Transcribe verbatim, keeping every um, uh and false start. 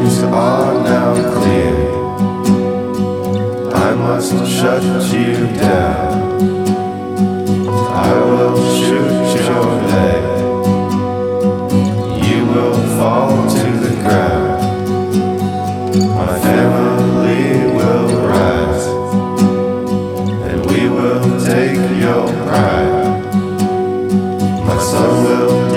ways are now clear. I must shut you down. I will shoot your leg. You will fall to the ground. My family will rise, and we will take your pride. My son will